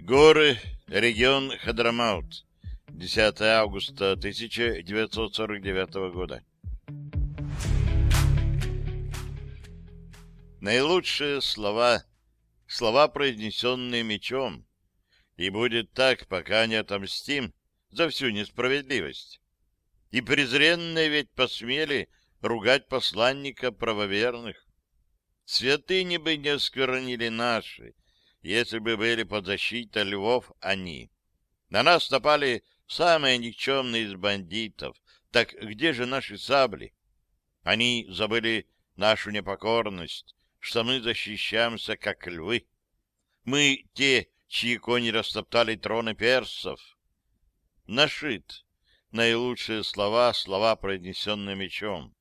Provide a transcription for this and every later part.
Горы, регион Хадрамаут, 10 августа 1949 года. Наилучшие слова, слова, произнесенные мечом, и будет так, пока не отомстим за всю несправедливость. И презренные ведь посмели ругать посланника правоверных. Святыни бы не осквернили наши, если бы были под защитой львов они. На нас напали самые никчемные из бандитов. Так где же наши сабли? Они забыли нашу непокорность, что мы защищаемся, как львы. Мы те, чьи кони растоптали троны персов. Нашит наилучшие слова, слова, произнесенные мечом.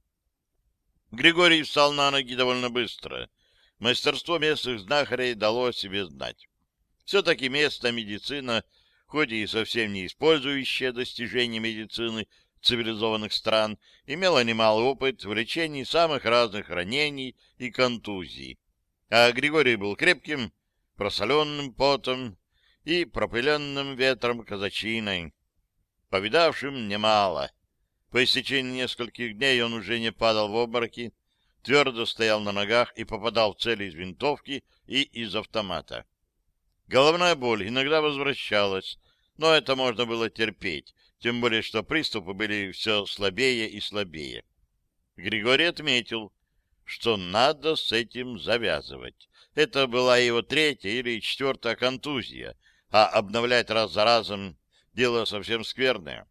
Григорий встал на ноги довольно быстро. Мастерство местных знахарей дало о себе знать. Все-таки местная медицина, хоть и совсем не использующая достижения медицины цивилизованных стран, имела немалый опыт в лечении самых разных ранений и контузий. А Григорий был крепким, просоленным потом и пропыленным ветром казачиной, повидавшим немало. По истечении нескольких дней он уже не падал в обмороки, твердо стоял на ногах и попадал в цели из винтовки и из автомата. Головная боль иногда возвращалась, но это можно было терпеть, тем более что приступы были все слабее и слабее. Григорий отметил, что надо с этим завязывать. Это была его третья или четвертая контузия, а обновлять раз за разом дело совсем скверное.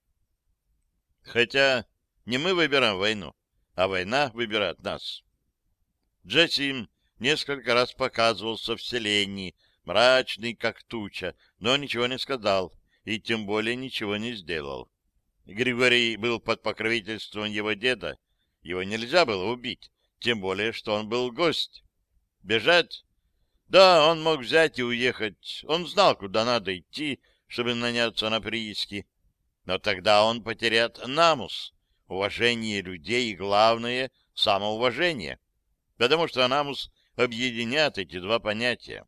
Хотя не мы выбираем войну, а война выбирает нас. Джасим несколько раз показывался в селении, мрачный, как туча, но ничего не сказал и тем более ничего не сделал. Григорий был под покровительством его деда, его нельзя было убить, тем более, что он был гость. Бежать? Да, он мог взять и уехать, он знал, куда надо идти, чтобы наняться на прииски. Но тогда он потеряет намус, уважение людей и, главное, самоуважение, потому что намус объединяет эти два понятия.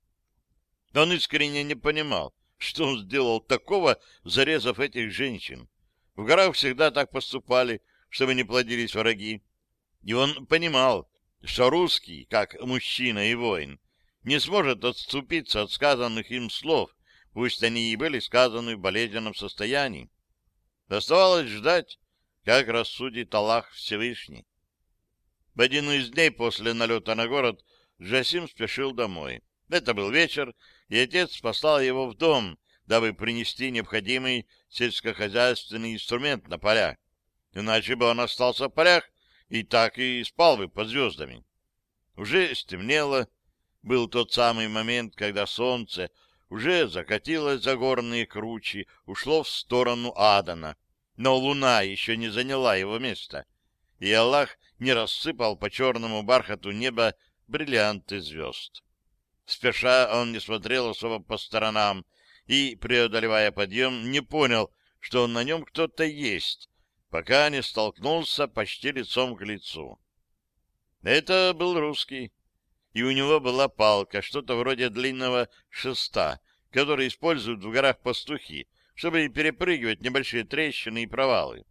Он искренне не понимал, что он сделал такого, зарезав этих женщин. В горах всегда так поступали, чтобы не плодились враги. И он понимал, что русский, как мужчина и воин, не сможет отступиться от сказанных им слов, пусть они и были сказаны в болезненном состоянии. Оставалось ждать, как рассудит Аллах Всевышний. В один из дней после налета на город Джасим спешил домой. Это был вечер, и отец послал его в дом, дабы принести необходимый сельскохозяйственный инструмент на поля. Иначе бы он остался в полях и так и спал бы под звездами. Уже стемнело. Был тот самый момент, когда солнце уже закатилось за горные кручи, ушло в сторону Адана, но луна еще не заняла его место, и Аллах не рассыпал по черному бархату неба бриллианты звезд. Спеша он не смотрел особо по сторонам и, преодолевая подъем, не понял, что на нем кто-то есть, пока не столкнулся почти лицом к лицу. Это был русский, и у него была палка, что-то вроде длинного шеста, который используют в горах пастухи, чтобы перепрыгивать небольшие трещины и провалы.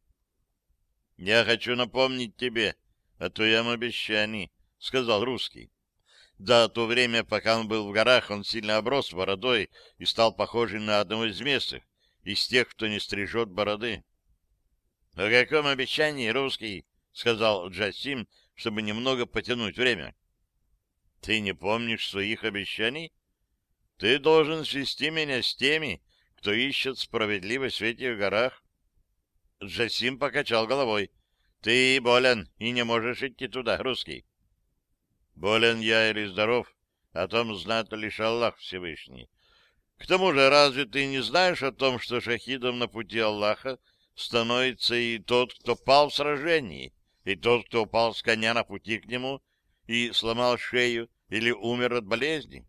«Я хочу напомнить тебе о твоем обещании», — сказал русский. За то время, пока он был в горах, он сильно оброс бородой и стал похожим на одного из местных, из тех, кто не стрижет бороды. — О каком обещании, русский? — сказал Джасим, чтобы немного потянуть время. — Ты не помнишь своих обещаний? Ты должен свести меня с теми, кто ищет справедливость в этих горах. Джасим покачал головой. — Ты болен и не можешь идти туда, русский. Болен я или здоров, о том знает лишь Аллах Всевышний. К тому же, разве ты не знаешь о том, что шахидом на пути Аллаха становится и тот, кто пал в сражении, и тот, кто упал с коня на пути к нему и сломал шею или умер от болезни?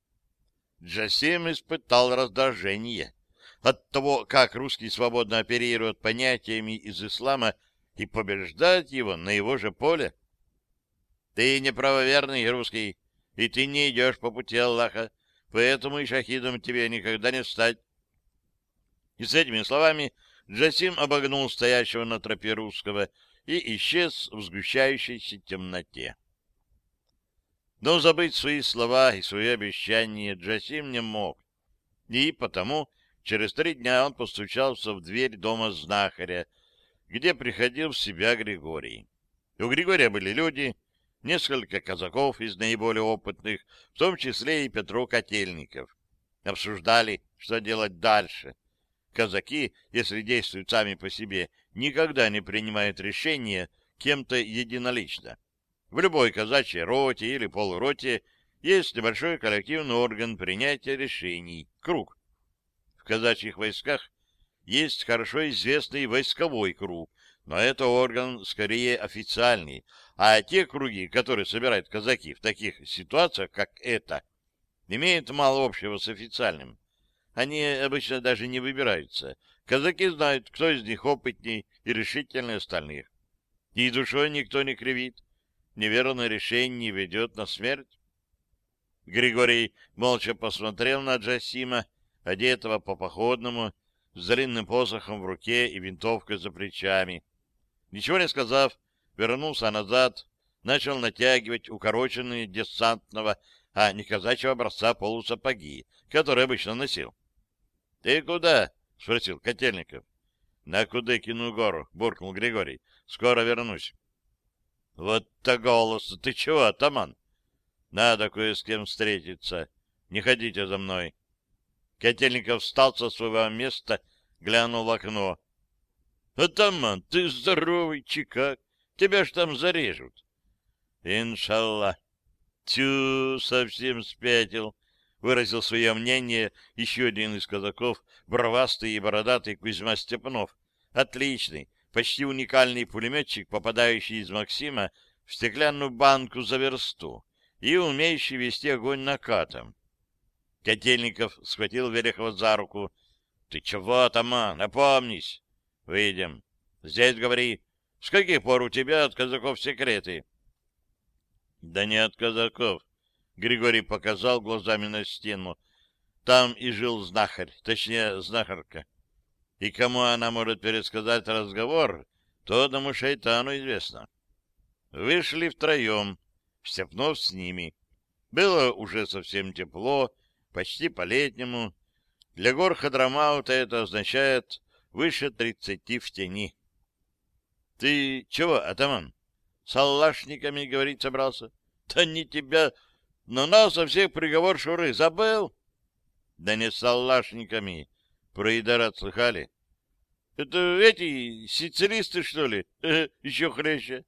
Джасим испытал раздражение от того, как русский свободно оперирует понятиями из ислама и побеждает его на его же поле. Ты не правоверный русский, и ты не идешь по пути Аллаха, поэтому и шахидом тебе никогда не стать. И с этими словами Джасим обогнул стоящего на тропе русского и исчез в сгущающейся темноте. Но забыть свои слова и свои обещания Джасим не мог, и потому через 3 дня он постучался в дверь дома знахаря, где приходил в себя Григорий. У Григория были люди, несколько казаков из наиболее опытных, в том числе и Петро Котельников. Обсуждали, что делать дальше. Казаки, если действуют сами по себе, никогда не принимают решения кем-то единолично. В любой казачьей роте или полуроте есть небольшой коллективный орган принятия решений — круг. В казачьих войсках есть хорошо известный войсковой круг, но это орган скорее официальный, а те круги, которые собирают казаки в таких ситуациях, как эта, имеют мало общего с официальным. Они обычно даже не выбираются. Казаки знают, кто из них опытней и решительнее остальных. И душой никто не кривит. Неверное решение ведет на смерть. Григорий молча посмотрел на Джасима, одетого по-походному, с длинным посохом в руке и винтовкой за плечами. Ничего не сказав, вернулся назад, начал натягивать укороченные десантного, а не казачьего образца полусапоги, которые обычно носил. — Ты куда? — спросил Котельников. — На Кудыкину гору, — буркнул Григорий. — Скоро вернусь. — Вот-то голос! Ты чего, атаман? — Надо кое с кем встретиться. Не ходите за мной. Котельников встал со своего места, глянул в окно. — Атаман, ты здоровый, чикак. Тебя ж там зарежут. — Иншаллах. — Тю, совсем спятил, — выразил свое мнение еще один из казаков, бровастый и бородатый Кузьма Степнов. Отличный, почти уникальный пулеметчик, попадающий из Максима в стеклянную банку за версту и умеющий вести огонь накатом. Котельников схватил Верехова за руку. — Ты чего, атаман, опомнись. — Выйдем. Здесь говори. С каких пор у тебя от казаков секреты? — Да не от казаков. Григорий показал глазами на стену. Там и жил знахарь, точнее, знахарка. И кому она может пересказать разговор, то одному шайтану известно. Вышли втроем, Степнов с ними. Было уже совсем тепло, почти по-летнему. Для гор Хадрамаута это означает выше 30 в тени. — Ты чего, атаман? С аллашниками говорить собрался? — Да не тебя, но нас со всех приговор шуры. Забыл? — Да не с аллашниками. Про Идарат слыхали? — Это эти сицилисты, что ли? Еще хлеще.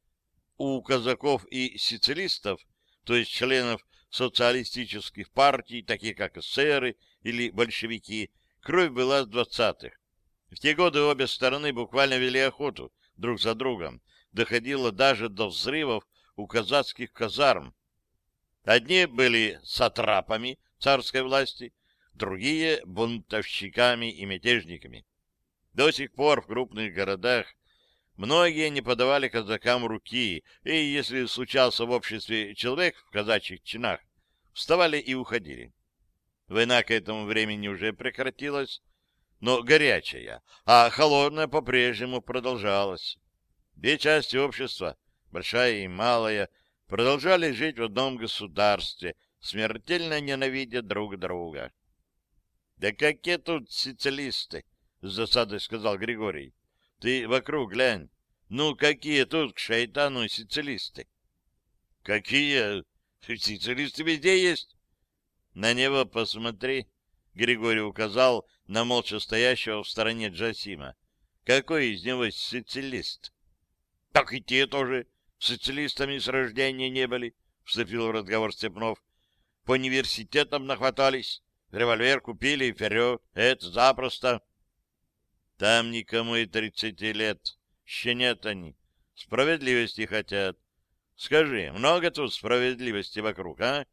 У казаков и сицилистов, то есть членов социалистических партий, таких как эсеры или большевики, кровь была с 20-х. В те годы обе стороны буквально вели охоту друг за другом. Доходило даже до взрывов у казацких казарм. Одни были сатрапами царской власти, другие — бунтовщиками и мятежниками. До сих пор в крупных городах многие не подавали казакам руки, и если случался в обществе человек в казачьих чинах, вставали и уходили. Война к этому времени уже прекратилась, но горячая, а холодная по-прежнему продолжалась. Две части общества, большая и малая, продолжали жить в одном государстве, смертельно ненавидя друг друга. — Да какие тут социалисты? — с засадой сказал Григорий. — Ты вокруг глянь. Ну, какие тут к шайтану социалисты? — Какие? Социалисты везде есть. — На него посмотри. Григорий указал на молча стоящего в стороне Джасима. — Какой из него социалист? — Так и те тоже социалистами с рождения не были, — вступил в разговор Степнов. — По университетам нахватались, револьвер купили и вперед. Это запросто. — Там никому и 30 лет. Щенят они. Справедливости хотят. Скажи, много тут справедливости вокруг, а?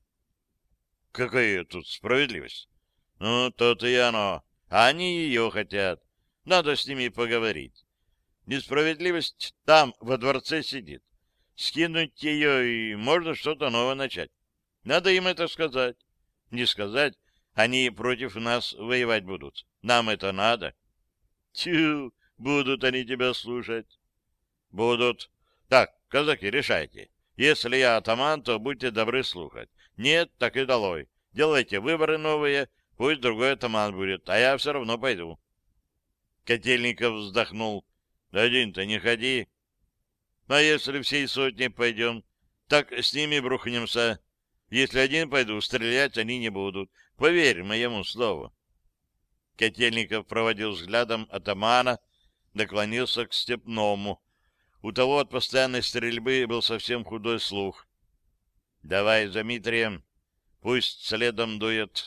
— Какая тут справедливость? — Ну, то-то и оно. А они ее хотят. Надо с ними поговорить. Несправедливость там, во дворце сидит. Скинуть ее, и можно что-то новое начать. Надо им это сказать. Не сказать, они против нас воевать будут. Нам это надо. Тю, будут они тебя слушать. Будут. Так, казаки, решайте. Если я атаман, то будьте добры слухать. Нет, так и долой. Делайте выборы новые, пусть другой атаман будет, а я все равно пойду. Котельников вздохнул. Один-то не ходи. А если всей сотней пойдем, так с ними брухнемся. Если один пойду, стрелять они не будут. Поверь моему слову. Котельников проводил взглядом атамана, наклонился к Степному. У того от постоянной стрельбы был совсем худой слух. — Давай за Митрием, пусть следом дует.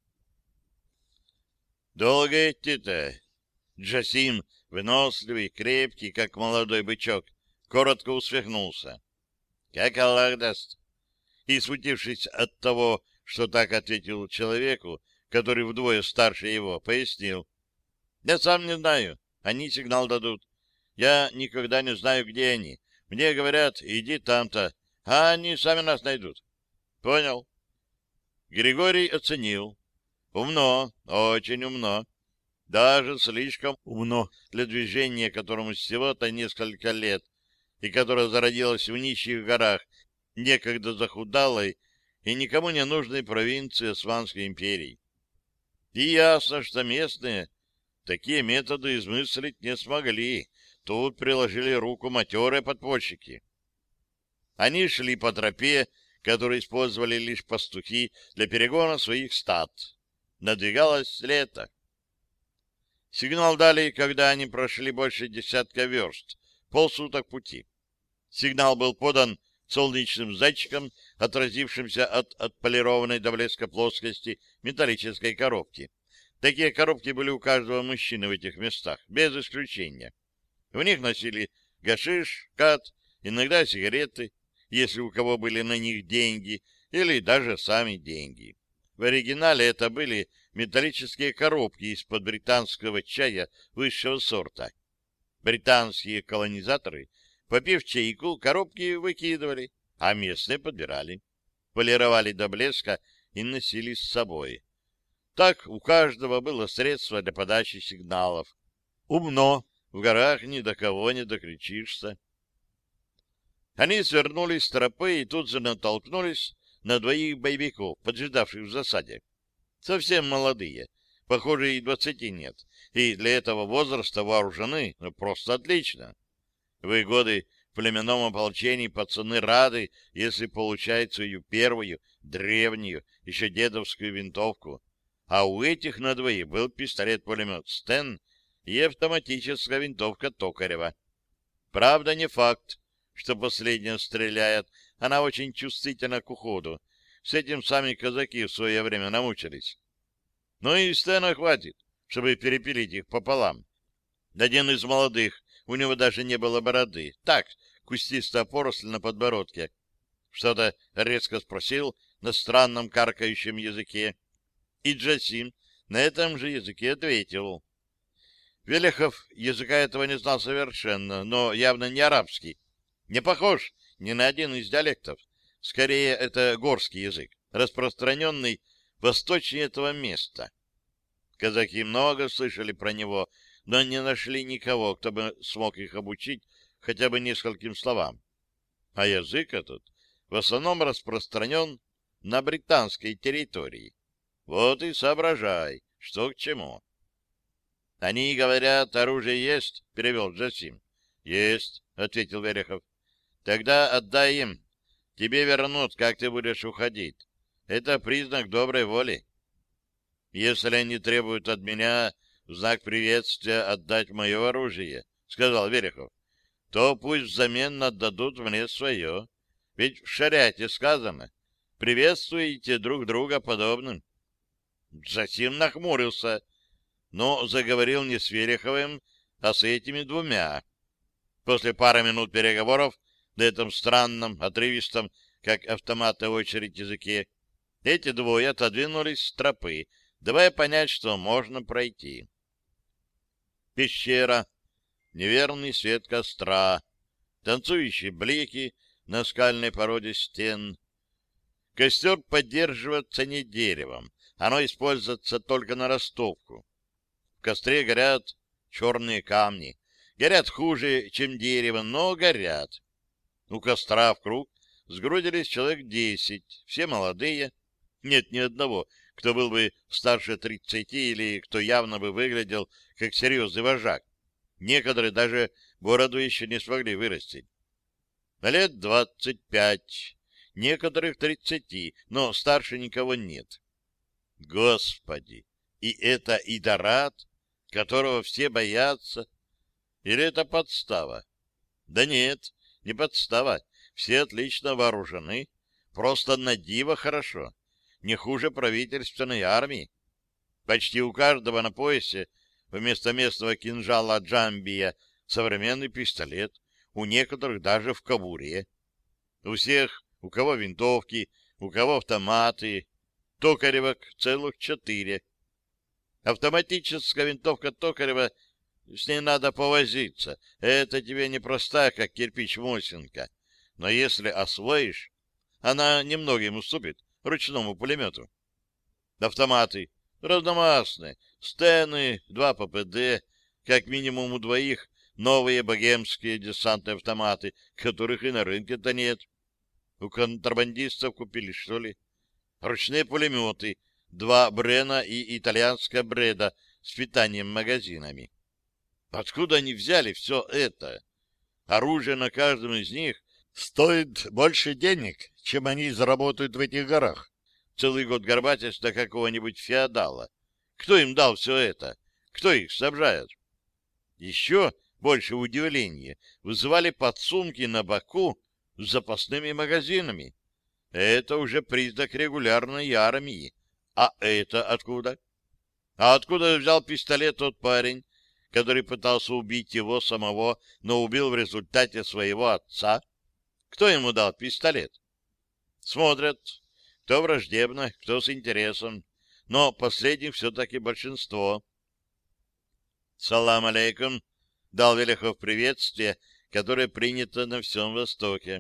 — Долго идти-то? Джасим, выносливый, крепкий, как молодой бычок, коротко усмехнулся. — Как Аллах даст. И, смутившись от того, что так ответил человеку, который вдвое старше его, пояснил. — Я сам не знаю, они сигнал дадут. Я никогда не знаю, где они. Мне говорят, иди там-то, а они сами нас найдут. — Понял. Григорий оценил. Умно, очень умно. Даже слишком умно для движения, которому всего-то несколько лет, и которое зародилось в нищих горах, некогда захудалой и никому не нужной провинции Османской империи. И ясно, что местные такие методы измыслить не смогли. Тут приложили руку матерые подпольщики. Они шли по тропе, которую использовали лишь пастухи для перегона своих стад. Надвигалось лето. Сигнал дали, когда они прошли больше десятка верст, полсуток пути. Сигнал был подан солнечным зайчиком, отразившимся от отполированной до блеска плоскости металлической коробки. Такие коробки были у каждого мужчины в этих местах, без исключения. В них носили гашиш, кат, иногда сигареты, если у кого были на них деньги, или даже сами деньги. В оригинале это были металлические коробки из-под британского чая высшего сорта. Британские колонизаторы, попив чайку, коробки выкидывали, а местные подбирали, полировали до блеска и носили с собой. Так у каждого было средство для подачи сигналов. Умно, в горах ни до кого не докричишься. Они свернулись с тропы и тут же натолкнулись на двоих боевиков, поджидавших в засаде. Совсем молодые, похоже, и 20 нет, и для этого возраста вооружены просто отлично. В их годы в племенном ополчении пацаны рады, если получают свою первую, древнюю, еще дедовскую винтовку, а у этих на двоих был пистолет-пулемет «Стен» и автоматическая винтовка Токарева. Правда, не факт, что последняя стреляет, она очень чувствительна к уходу. С этим сами казаки в свое время намучились. Но и Стена хватит, чтобы перепилить их пополам. Один из молодых, у него даже не было бороды, так, кустистая поросль на подбородке. Что-то резко спросил на странном каркающем языке, и Джасим на этом же языке ответил. Велихов языка этого не знал совершенно, но явно не арабский. Не похож ни на один из диалектов. Скорее, это горский язык, распространенный восточнее этого места. Казаки много слышали про него, но не нашли никого, кто бы смог их обучить хотя бы нескольким словам. А язык этот в основном распространен на британской территории. Вот и соображай, что к чему. — Они говорят, оружие есть? — перевел Джасим. — Есть, — ответил Верехов. — Тогда отдай им. Тебе вернут, как ты будешь уходить. Это признак доброй воли. Если они требуют от меня в знак приветствия отдать мое оружие, — сказал Верехов, — то пусть взамен отдадут мне свое. Ведь в шариате сказано: приветствуйте друг друга подобным. Джасим нахмурился, но заговорил не с Вереховым, а с этими двумя. После пары минут переговоров на этом странном, отрывистом, как автоматная очередь языке, эти двое отодвинулись с тропы, давая понять, что можно пройти. Пещера, неверный свет костра, танцующие блики на скальной породе стен. Костер поддерживается не деревом, оно используется только на растопку. В костре горят черные камни. Горят хуже, чем дерево, но горят. У костра в круг сгрудились человек 10, все молодые. Нет ни одного, кто был бы старше 30 или кто явно бы выглядел как серьезный вожак. Некоторые даже бороду еще не смогли вырастить. Лет 25, некоторых 30, но старше никого нет. Господи! И это Идорат, которого все боятся? Или это подстава? Да нет, не подстава. Все отлично вооружены. Просто на диво хорошо. Не хуже правительственной армии. Почти у каждого на поясе вместо местного кинжала джамбия современный пистолет. У некоторых даже в кобуре. У всех, у кого винтовки, у кого автоматы. Токаревок целых 4. Автоматическая винтовка Токарева, с ней надо повозиться. Это тебе не простая, как кирпич Мосинка. Но если освоишь, она немногим уступит ручному пулемету. Автоматы разномастные, стены, 2 ППД, как минимум у 2 новые богемские десантные автоматы, которых и на рынке-то нет. У контрабандистов купили, что ли? Ручные пулеметы, 2 Брена и итальянская Бреда с питанием магазинами. Откуда они взяли все это? Оружие на каждом из них стоит больше денег, чем они заработают в этих горах. Целый год горбатясь до какого-нибудь феодала. Кто им дал все это? Кто их снабжает? Еще больше удивления вызывали подсумки на боку с запасными магазинами. Это уже признак регулярной армии. А это откуда? А откуда взял пистолет тот парень, который пытался убить его самого, но убил в результате своего отца? Кто ему дал пистолет? Смотрят, кто враждебно, кто с интересом, но последних все-таки большинство. «Салам алейкум», — дал Велихов приветствие, которое принято на всем Востоке.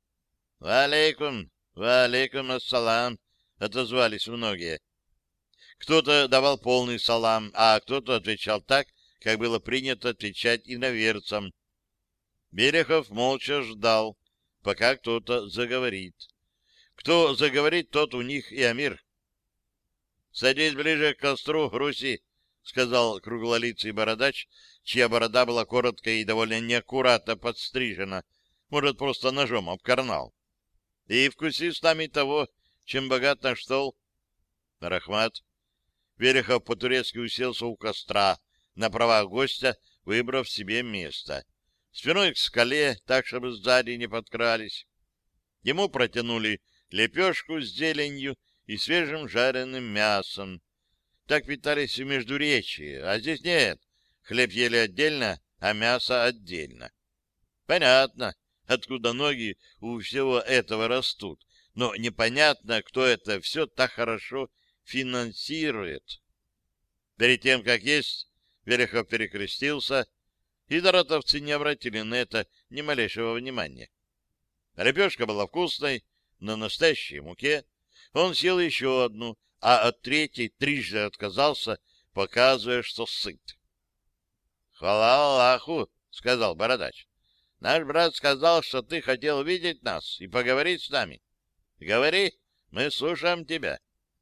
«Ва алейкум ассалам», — отозвались многие. Кто-то давал полный салам, а кто-то отвечал так, как было принято отвечать иноверцам. Берехов молча ждал, пока кто-то заговорит. Кто заговорит, тот у них и амир. — Садись ближе к костру, Руси, — сказал круглолицый бородач, чья борода была коротко и довольно неаккуратно подстрижена, может, просто ножом обкорнал. — И вкуси с нами того, чем богат наш стол. Рахмат. Верехов по-турецки уселся у костра, на правах гостя, выбрав себе место. Спиной к скале, так, чтобы сзади не подкрались. Ему протянули лепешку с зеленью и свежим жареным мясом. Так питались в Междуречии, а здесь нет. Хлеб ели отдельно, а мясо отдельно. Понятно, откуда ноги у всего этого растут, но непонятно, кто это все так хорошо финансирует. Перед тем, как есть, Верехов перекрестился, и доротовцы не обратили на это ни малейшего внимания. Лепешка была вкусной, на настоящей муке. Он съел еще одну, а от третьей трижды отказался, показывая, что сыт. — Хвала Аллаху, — сказал бородач. — Наш брат сказал, что ты хотел видеть нас и поговорить с нами. Говори, мы слушаем тебя.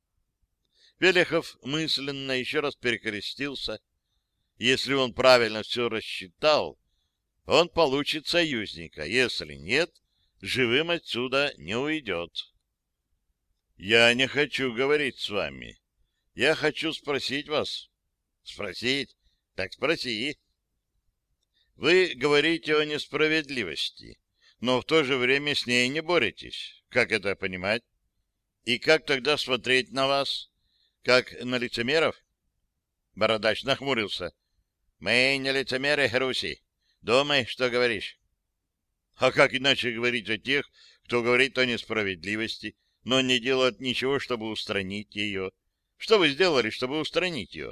Велихов мысленно еще раз перекрестился. Если он правильно все рассчитал, он получит союзника. Если нет, живым отсюда не уйдет. Я не хочу говорить с вами. Я хочу спросить вас. Спросить? Так спроси. Вы говорите о несправедливости, но в то же время с ней не боретесь. Как это понимать? И как тогда смотреть на вас? Как на лицемеров? Бородач нахмурился. Мы не лицемеры, Руси. Думай, что говоришь. А как иначе говорить о тех, кто говорит о несправедливости, но не делает ничего, чтобы устранить ее? Что вы сделали, чтобы устранить ее?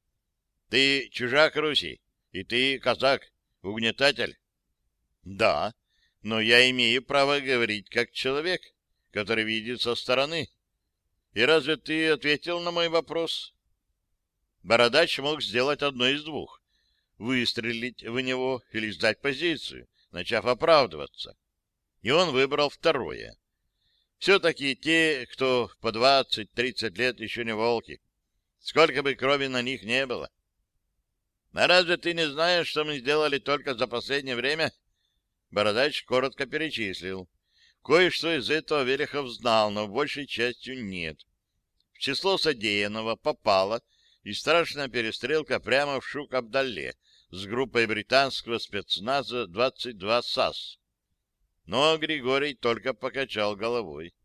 Ты чужак, Руси, и ты казак, угнетатель. Да, но я имею право говорить как человек, который видит со стороны. И разве ты ответил на мой вопрос? Бородач мог сделать одно из двух: выстрелить в него или сдать позицию, начав оправдываться. И он выбрал второе. Все-таки те, кто по 20-30 лет, еще не волки. Сколько бы крови на них не было. А разве ты не знаешь, что мы сделали только за последнее время? Бородач коротко перечислил. Кое-что из этого Велихов знал, но большей частью нет. В число содеянного попала и страшная перестрелка прямо в Шук-Абдалле с группой британского спецназа 22 САС. Но Григорий только покачал головой.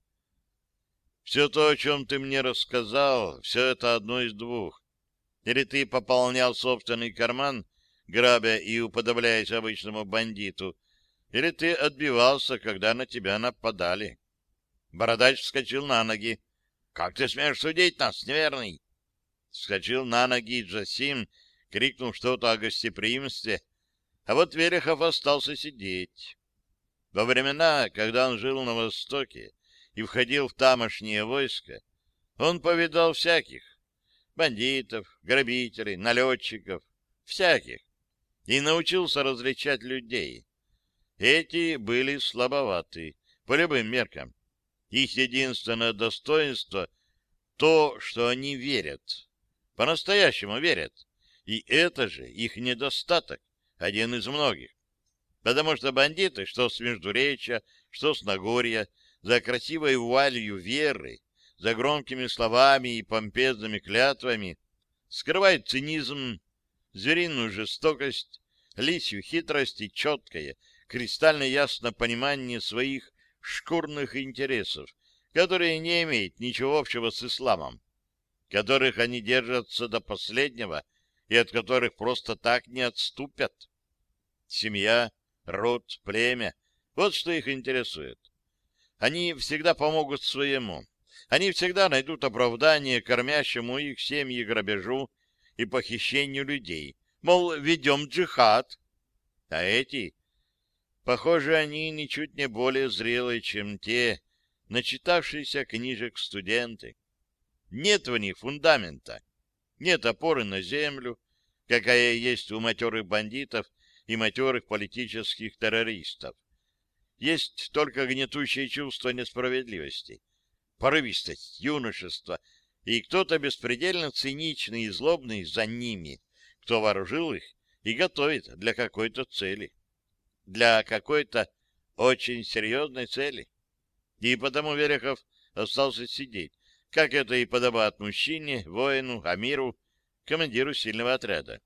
Все то, о чем ты мне рассказал, все это одно из двух. Или ты пополнял собственный карман, грабя и уподобляясь обычному бандиту, или ты отбивался, когда на тебя нападали. Бородач вскочил на ноги. — Как ты смеешь судить нас, неверный? Вскочил на ноги Джасим, крикнул что-то о гостеприимстве, а вот Верехов остался сидеть. Во времена, когда он жил на Востоке и входил в тамошнее войско, он повидал всяких — бандитов, грабителей, налетчиков, всяких, и научился различать людей. Эти были слабоваты по любым меркам. Их единственное достоинство — то, что они верят. По-настоящему верят. И это же их недостаток, один из многих. Потому что бандиты, что с Междуречья, что с Нагорья, за красивой вуалью веры, за громкими словами и помпезными клятвами скрывают цинизм, звериную жестокость, лисью хитрость и четкое, кристально ясное понимание своих шкурных интересов, которые не имеют ничего общего с исламом, которых они держатся до последнего и от которых просто так не отступят. Семья, род, племя — вот что их интересует. Они всегда помогут своему. Они всегда найдут оправдание кормящему их семьи грабежу и похищению людей. Мол, ведем джихад. А эти, похоже, они ничуть не более зрелые, чем те, начитавшиеся книжек студенты. Нет в них фундамента, нет опоры на землю, какая есть у матерых бандитов и матерых политических террористов. Есть только гнетущее чувство несправедливости, порывистость, юношество и кто-то беспредельно циничный и злобный за ними, кто вооружил их и готовит для какой-то цели, для какой-то очень серьезной цели. И потому Верехов остался сидеть, как это и подобает мужчине, воину, амиру, командиру сильного отряда.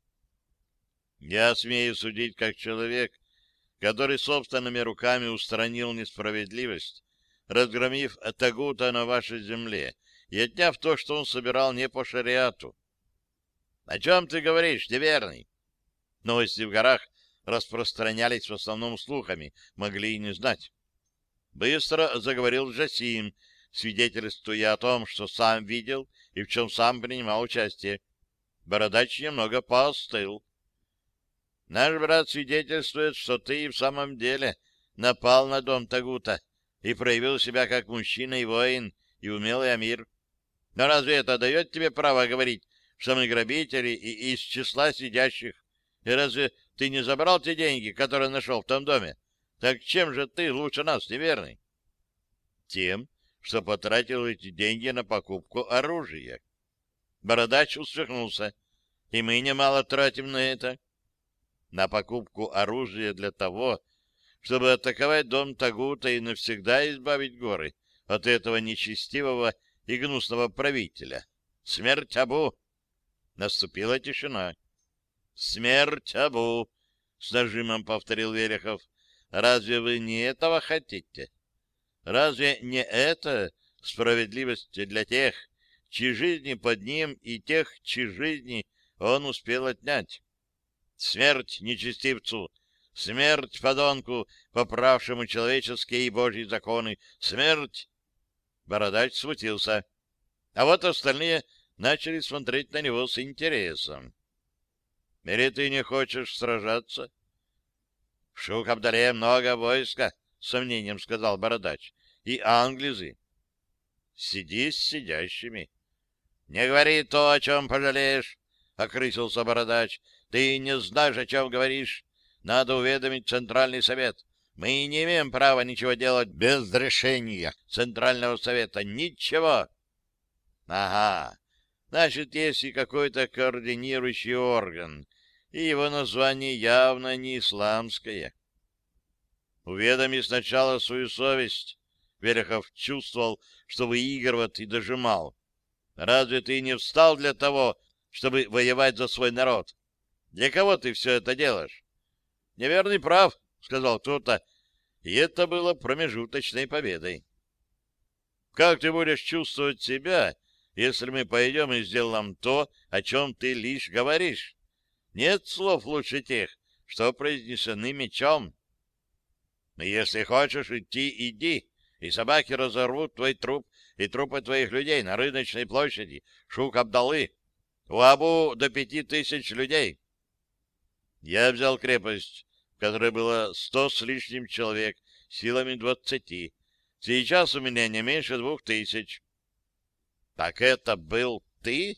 Я смею судить как человек, который собственными руками устранил несправедливость, разгромив тагута на вашей земле и отняв то, что он собирал не по шариату. — О чем ты говоришь, неверный? Новости в горах распространялись в основном слухами, могли и не знать. Быстро заговорил Джасим, свидетельствуя о том, что сам видел и в чем сам принимал участие. Бородач немного поостыл. Наш брат свидетельствует, что ты в самом деле напал на дом Тагута и проявил себя как мужчина и воин, и умелый амир. Но разве это дает тебе право говорить, что мы грабители и из числа сидящих? И разве ты не забрал те деньги, которые нашел в том доме? Так чем же ты лучше нас, неверный? Тем, что потратил эти деньги на покупку оружия. Бородач усмехнулся. И мы немало тратим на это. На покупку оружия для того, чтобы атаковать дом Тагута и навсегда избавить горы от этого нечестивого и гнусного правителя. Смерть Абу! Наступила тишина. Смерть Абу! С нажимом повторил Верехов. Разве вы не этого хотите? Разве не это справедливость для тех, чьи жизни под ним, и тех, чьи жизни он успел отнять? Смерть нечестивцу! Смерть подонку, поправшему человеческие и божьи законы! Смерть! Бородач смутился. А вот остальные начали смотреть на него с интересом. — Или ты не хочешь сражаться? — В Шук-Абдале много войска, — с сомнением сказал Бородач. и англизы. Сиди с сидящими. — Не говори то, о чем пожалеешь, — окрысился бородач. — Ты не знаешь, о чем говоришь. Надо уведомить Центральный совет. Мы не имеем права ничего делать без решения Центрального совета. Ничего. — Ага. Значит, есть и какой-то координирующий орган, и его название явно не исламское. Уведоми сначала свою совесть. Верехов чувствовал, что выигрывает и дожимал. Разве ты не встал для того, чтобы воевать за свой народ? Для кого ты все это делаешь? Неверный прав, сказал кто-то, и это было промежуточной победой. Как ты будешь чувствовать себя, если мы пойдем и сделаем то, о чем ты лишь говоришь? Нет слов лучше тех, что произнесены мечом. Если хочешь идти, иди, и собаки разорвут твой труп и трупы твоих людей на рыночной площади Шук-Абдалы. У Абу до 5000 людей. Я взял крепость, в которой было 100 с лишним человек, силами 20. Сейчас у меня не меньше 2000. Так это был ты?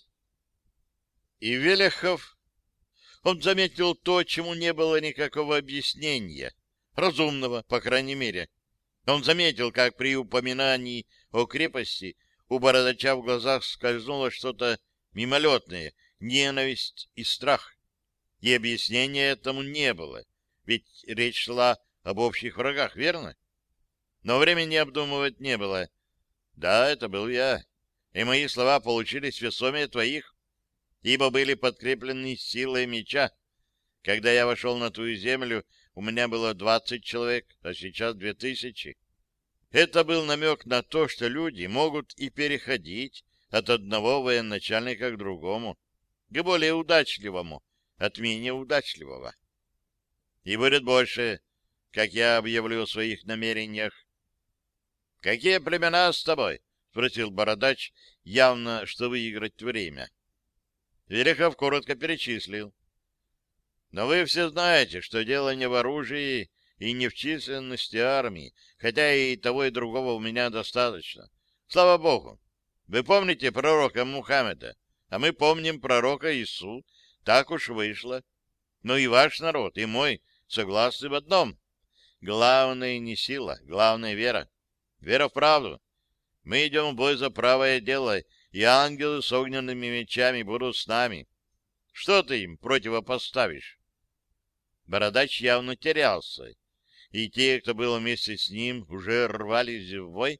И Велихов, он заметил то, чему не было никакого объяснения. Разумного, по крайней мере. Он заметил, как при упоминании о крепости у бородача в глазах скользнуло что-то мимолетное, ненависть и страх. И объяснения этому не было, ведь речь шла об общих врагах, верно? Но времени обдумывать не было. Да, это был я, и мои слова получились весомее твоих, ибо были подкреплены силой меча. Когда я вошел на твою землю, у меня было 20 человек, а сейчас 2000. Это был намек на то, что люди могут и переходить от одного военачальника к другому, к более удачливому, от менее удачливого. И будет больше, как я объявлю о своих намерениях. — Какие племена с тобой? — спросил бородач, явно, что выиграть время. Велихов коротко перечислил. Но вы все знаете, что дело не в оружии и не в численности армии, хотя и того, и другого у меня достаточно. Слава Богу! Вы помните пророка Мухаммеда, а мы помним пророка Иису. Так уж вышло. Но и ваш народ, и мой согласны в одном. Главное не сила, главное вера. Вера в правду. Мы идем в бой за правое дело, и ангелы с огненными мечами будут с нами. Что ты им противопоставишь? Бородач явно терялся, и те, кто был вместе с ним, уже рвались в бой.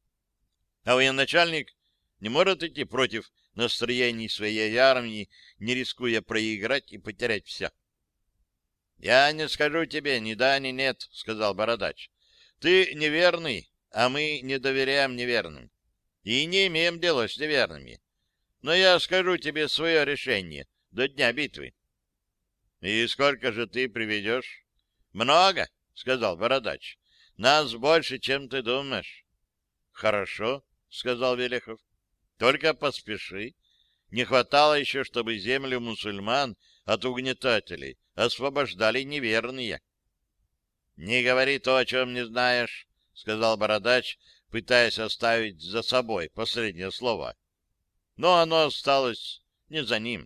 А военачальник не может идти против настроений своей армии, не рискуя проиграть и потерять все. — Я не скажу тебе ни да, ни нет, — сказал бородач. — Ты неверный, а мы не доверяем неверным и не имеем дела с неверными. Но я скажу тебе свое решение до дня битвы. — И сколько же ты приведешь? — Много, — сказал бородач. — Нас больше, чем ты думаешь. — Хорошо, — сказал Велихов. — Только поспеши. Не хватало еще, чтобы землю мусульман от угнетателей освобождали неверные. — Не говори то, о чем не знаешь, — сказал бородач, пытаясь оставить за собой последнее слово. Но оно осталось не за ним.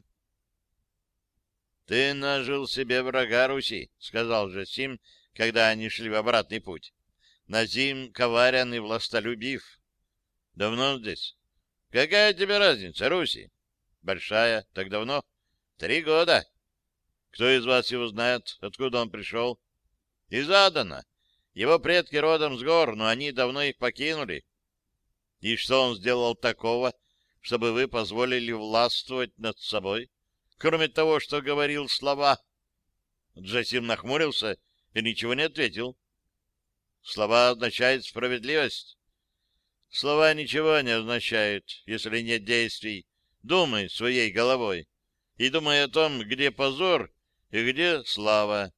— Ты нажил себе врага, Руси, — сказал Жасим, когда они шли в обратный путь. — Назим коварен и властолюбив. — Давно здесь? — Какая тебе разница, Руси? — Большая. Так давно? — 3 года. — Кто из вас его знает? Откуда он пришел? — Из Адана. Его предки родом с гор, но они давно их покинули. — И что он сделал такого, чтобы вы позволили властвовать над собой, кроме того, что говорил слова? Джасим нахмурился и ничего не ответил. — Слова означают справедливость. — Слова ничего не означают, если нет действий. Думай своей головой и думай о том, где позор и где слава.